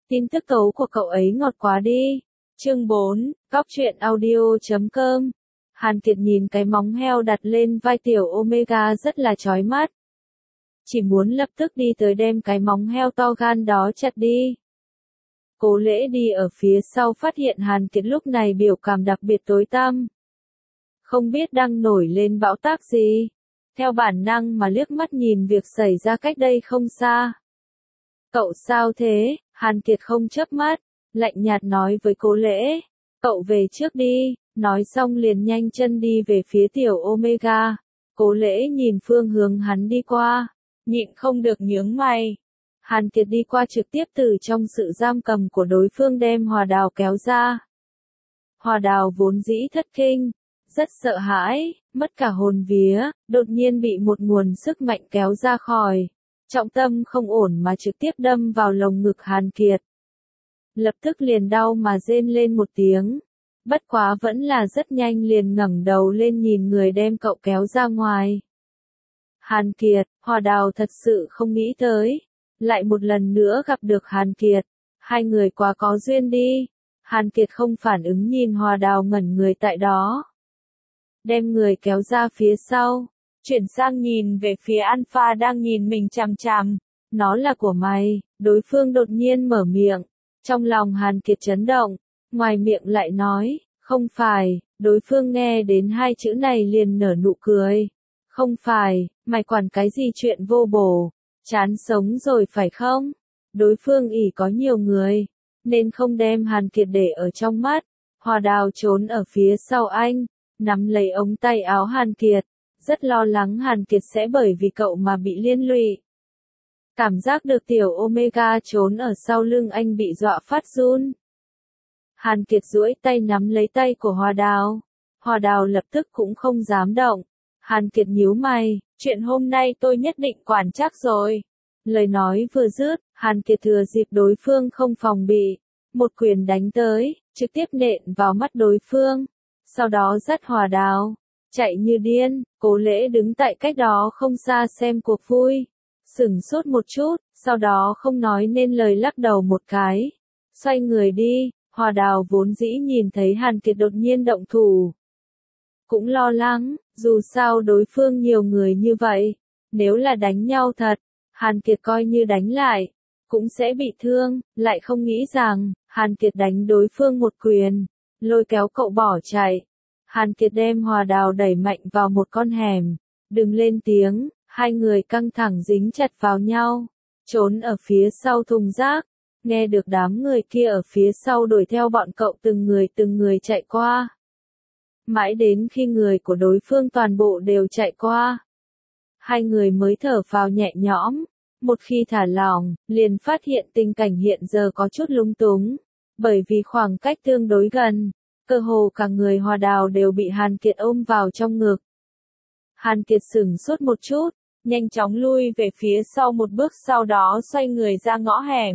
Tin tức tố của cậu ấy ngọt quá đi. Chương 4, Cóc truyện audio.com. Hàn Kiệt nhìn cái móng heo đặt lên vai tiểu Omega rất là chói mắt. Chỉ muốn lập tức đi tới đem cái móng heo to gan đó chặt đi. Cố Lễ đi ở phía sau phát hiện Hàn Kiệt lúc này biểu cảm đặc biệt tối tăm. Không biết đang nổi lên bão táp gì. Theo bản năng mà liếc mắt nhìn việc xảy ra cách đây không xa. Cậu sao thế? Hàn Kiệt không chớp mắt, lạnh nhạt nói với Cố Lễ. Cậu về trước đi, nói xong liền nhanh chân đi về phía tiểu Omega. Cố Lễ nhìn phương hướng hắn đi qua, nhịn không được nhướng mày. Hàn Kiệt đi qua trực tiếp từ trong sự giam cầm của đối phương đem Hòa Đào kéo ra. Hòa Đào vốn dĩ thất kinh, rất sợ hãi, mất cả hồn vía, đột nhiên bị một nguồn sức mạnh kéo ra khỏi. Trọng tâm không ổn mà trực tiếp đâm vào lồng ngực Hàn Kiệt. Lập tức liền đau mà rên lên một tiếng. Bất quá vẫn là rất nhanh liền ngẩng đầu lên nhìn người đem cậu kéo ra ngoài. Hàn Kiệt, Hòa Đào thật sự không nghĩ tới. Lại một lần nữa gặp được Hàn Kiệt. Hai người quá có duyên đi. Hàn Kiệt không phản ứng nhìn Hòa Đào ngẩn người tại đó. Đem người kéo ra phía sau. Chuyển sang nhìn về phía Alpha đang nhìn mình chằm chằm. Nó là của mày, đối phương đột nhiên mở miệng. Trong lòng Hàn Kiệt chấn động, ngoài miệng lại nói, không phải, đối phương nghe đến hai chữ này liền nở nụ cười. Không phải, mày quản cái gì chuyện vô bổ, chán sống rồi phải không? Đối phương ỷ có nhiều người, nên không đem Hàn Kiệt để ở trong mắt. Hòa Đào trốn ở phía sau anh, nắm lấy ống tay áo Hàn Kiệt. Rất lo lắng Hàn Kiệt sẽ bởi vì cậu mà bị liên lụy. Cảm giác được tiểu Omega trốn ở sau lưng anh bị dọa phát run. Hàn Kiệt duỗi tay nắm lấy tay của Hòa Đào. Hòa Đào lập tức cũng không dám động. Hàn Kiệt nhíu mày, chuyện hôm nay tôi nhất định quản chắc rồi. Lời nói vừa dứt, Hàn Kiệt thừa dịp đối phương không phòng bị. Một quyền đánh tới, trực tiếp nện vào mắt đối phương. Sau đó dắt Hòa Đào. Chạy như điên, Cố Lễ đứng tại cách đó không xa xem cuộc vui. Sửng sốt một chút, sau đó không nói nên lời lắc đầu một cái. Xoay người đi, Hòa Đào vốn dĩ nhìn thấy Hàn Kiệt đột nhiên động thủ. Cũng lo lắng, dù sao đối phương nhiều người như vậy. Nếu là đánh nhau thật, Hàn Kiệt coi như đánh lại, cũng sẽ bị thương, lại không nghĩ rằng, Hàn Kiệt đánh đối phương một quyền, lôi kéo cậu bỏ chạy. Hàn Kiệt đem Hòa Đào đẩy mạnh vào một con hẻm, đừng lên tiếng, hai người căng thẳng dính chặt vào nhau, trốn ở phía sau thùng rác, nghe được đám người kia ở phía sau đuổi theo bọn cậu từng người chạy qua. Mãi đến khi người của đối phương toàn bộ đều chạy qua, hai người mới thở phào nhẹ nhõm, một khi thả lỏng, liền phát hiện tình cảnh hiện giờ có chút lung túng, bởi vì khoảng cách tương đối gần. Cơ hồ cả người Hòa Đào đều bị Hàn Kiệt ôm vào trong ngực. Hàn Kiệt sửng sốt một chút, nhanh chóng lui về phía sau một bước sau đó xoay người ra ngõ hẻm.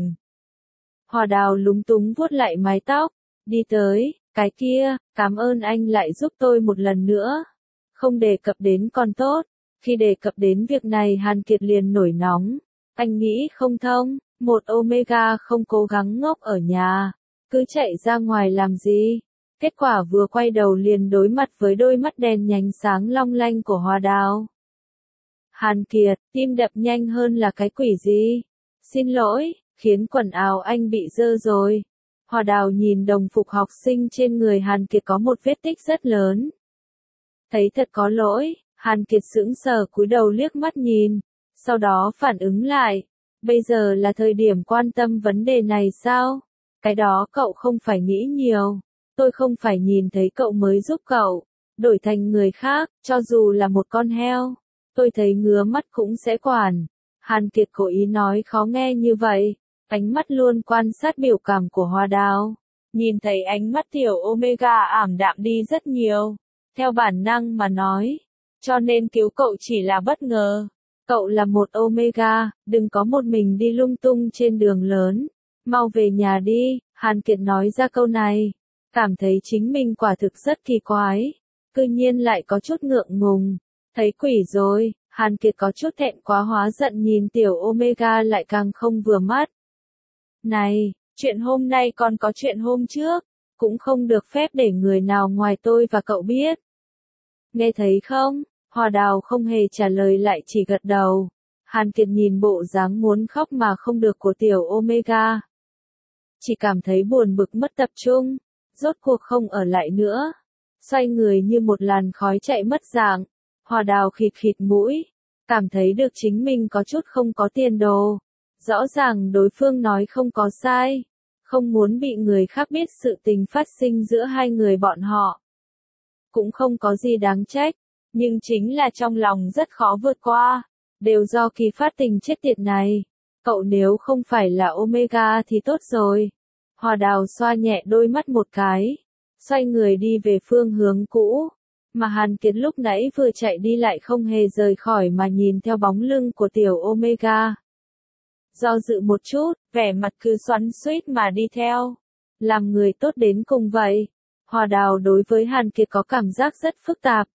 Hòa Đào lúng túng vuốt lại mái tóc, đi tới, cái kia, cảm ơn anh lại giúp tôi một lần nữa. Không đề cập đến còn tốt, khi đề cập đến việc này Hàn Kiệt liền nổi nóng. Anh nghĩ không thông, một Omega không cố gắng ngốc ở nhà, cứ chạy ra ngoài làm gì? Kết quả vừa quay đầu liền đối mặt với đôi mắt đen nhánh sáng long lanh của Hòa Đào. Hàn Kiệt, tim đập nhanh hơn là cái quỷ gì? Xin lỗi, khiến quần áo anh bị dơ rồi. Hòa Đào nhìn đồng phục học sinh trên người Hàn Kiệt có một vết tích rất lớn. Thấy thật có lỗi, Hàn Kiệt sững sờ cúi đầu liếc mắt nhìn, sau đó phản ứng lại. Bây giờ là thời điểm quan tâm vấn đề này sao? Cái đó cậu không phải nghĩ nhiều. Tôi không phải nhìn thấy cậu mới giúp cậu, đổi thành người khác, cho dù là một con heo, tôi thấy ngứa mắt cũng sẽ quản. Hàn Kiệt cố ý nói khó nghe như vậy, ánh mắt luôn quan sát biểu cảm của Hòa Đào. Nhìn thấy ánh mắt tiểu Omega ảm đạm đi rất nhiều, theo bản năng mà nói, cho nên cứu cậu chỉ là bất ngờ. Cậu là một Omega, đừng có một mình đi lung tung trên đường lớn, mau về nhà đi, Hàn Kiệt nói ra câu này. Cảm thấy chính mình quả thực rất kỳ quái, cư nhiên lại có chút ngượng ngùng, thấy quỷ rồi, Hàn Kiệt có chút thẹn quá hóa giận nhìn tiểu Omega lại càng không vừa mắt. Này, Chuyện hôm nay còn có chuyện hôm trước, cũng không được phép để người nào ngoài tôi và cậu biết. Nghe thấy không? Hoa Đào không hề trả lời lại chỉ gật đầu. Hàn Kiệt nhìn bộ dáng muốn khóc mà không được của tiểu Omega. Chỉ cảm thấy buồn bực mất tập trung, rốt cuộc không ở lại nữa. Xoay người như một làn khói chạy mất dạng. Hoa Đào khịt khịt mũi, cảm thấy được chính mình có chút không có tiền đồ. Rõ ràng đối phương nói không có sai, không muốn bị người khác biết sự tình phát sinh giữa hai người bọn họ. Cũng không có gì đáng trách, nhưng chính là trong lòng rất khó vượt qua, đều do kỳ phát tình chết tiệt này. Cậu nếu không phải là Omega thì tốt rồi. Hoa Đào xoa nhẹ đôi mắt một cái, xoay người đi về phương hướng cũ, mà Hàn Kiệt lúc nãy vừa chạy đi lại không hề rời khỏi mà nhìn theo bóng lưng của tiểu Omega. Do dự một chút, vẻ mặt cứ xoắn xuýt mà đi theo. Làm người tốt đến cùng vậy. Hoa Đào đối với Hàn Kiệt có cảm giác rất phức tạp.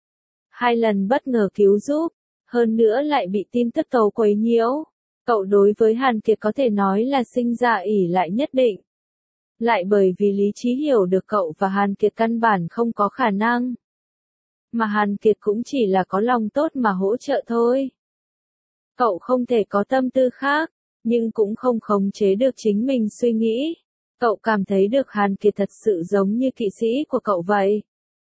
2 lần bất ngờ cứu giúp, hơn nữa lại bị tin tức tàu quấy nhiễu. Cậu đối với Hàn Kiệt có thể nói là sinh ra ỷ lại nhất định. Lại bởi vì lý trí hiểu được cậu và Hàn Kiệt căn bản không có khả năng. Mà Hàn Kiệt cũng chỉ là có lòng tốt mà hỗ trợ thôi. Cậu không thể có tâm tư khác, nhưng cũng không khống chế được chính mình suy nghĩ. Cậu cảm thấy được Hàn Kiệt thật sự giống như kỵ sĩ của cậu vậy.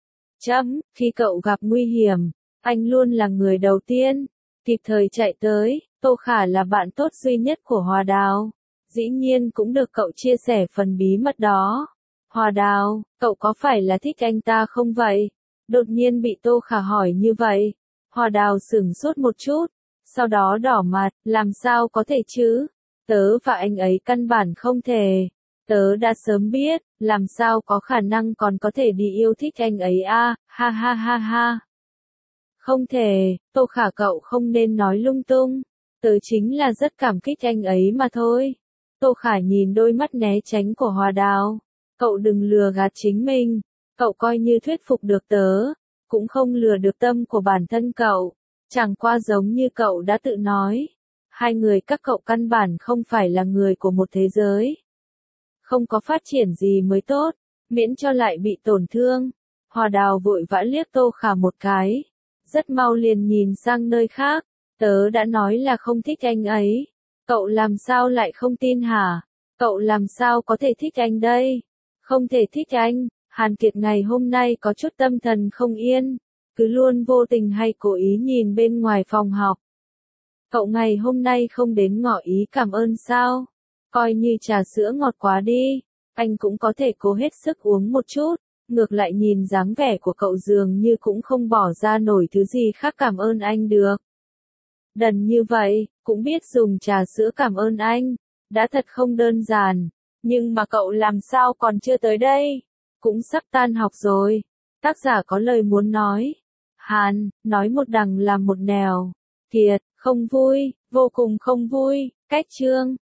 Khi cậu gặp nguy hiểm, anh luôn là người đầu tiên, kịp thời chạy tới. Tô Khả là bạn tốt duy nhất của Hoa Đào, dĩ nhiên cũng được cậu chia sẻ phần bí mật đó. Hoa Đào, cậu có phải là thích anh ta không vậy? Đột nhiên bị Tô Khả hỏi như vậy. Hoa Đào sửng sốt một chút, sau đó đỏ mặt, làm sao có thể chứ? Tớ và anh ấy căn bản không thể. Tớ đã sớm biết, làm sao có khả năng còn có thể đi yêu thích anh ấy à, ha ha ha ha. Không thể, Tô Khả cậu không nên nói lung tung. Tớ chính là rất cảm kích anh ấy mà thôi. Tô Khả nhìn đôi mắt né tránh của Hoa Đào. Cậu đừng lừa gạt chính mình. Cậu coi như thuyết phục được tớ, cũng không lừa được tâm của bản thân cậu. Chẳng qua giống như cậu đã tự nói. Hai người các cậu căn bản không phải là người của một thế giới. Không có phát triển gì mới tốt, miễn cho lại bị tổn thương. Hoa Đào vội vã liếc Tô Khả một cái. Rất mau liền nhìn sang nơi khác. Tớ đã nói là không thích anh ấy. Cậu làm sao lại không tin hả? Cậu làm sao có thể thích anh đây? Không thể thích anh. Hàn Kiệt ngày hôm nay có chút tâm thần không yên. Cứ luôn vô tình hay cố ý nhìn bên ngoài phòng học. Cậu ngày hôm nay không đến ngỏ ý cảm ơn sao? Coi như trà sữa ngọt quá đi. Anh cũng có thể cố hết sức uống một chút. Ngược lại nhìn dáng vẻ của cậu dường như cũng không bỏ ra nổi thứ gì khác cảm ơn anh được. Đần như vậy, cũng biết dùng trà sữa cảm ơn anh. Đã thật không đơn giản. Nhưng mà cậu làm sao còn chưa tới đây? Cũng sắp tan học rồi. Tác giả có lời muốn nói. Hàn, nói một đằng làm một nẻo. Kiệt, không vui, vô cùng không vui. Cách chương.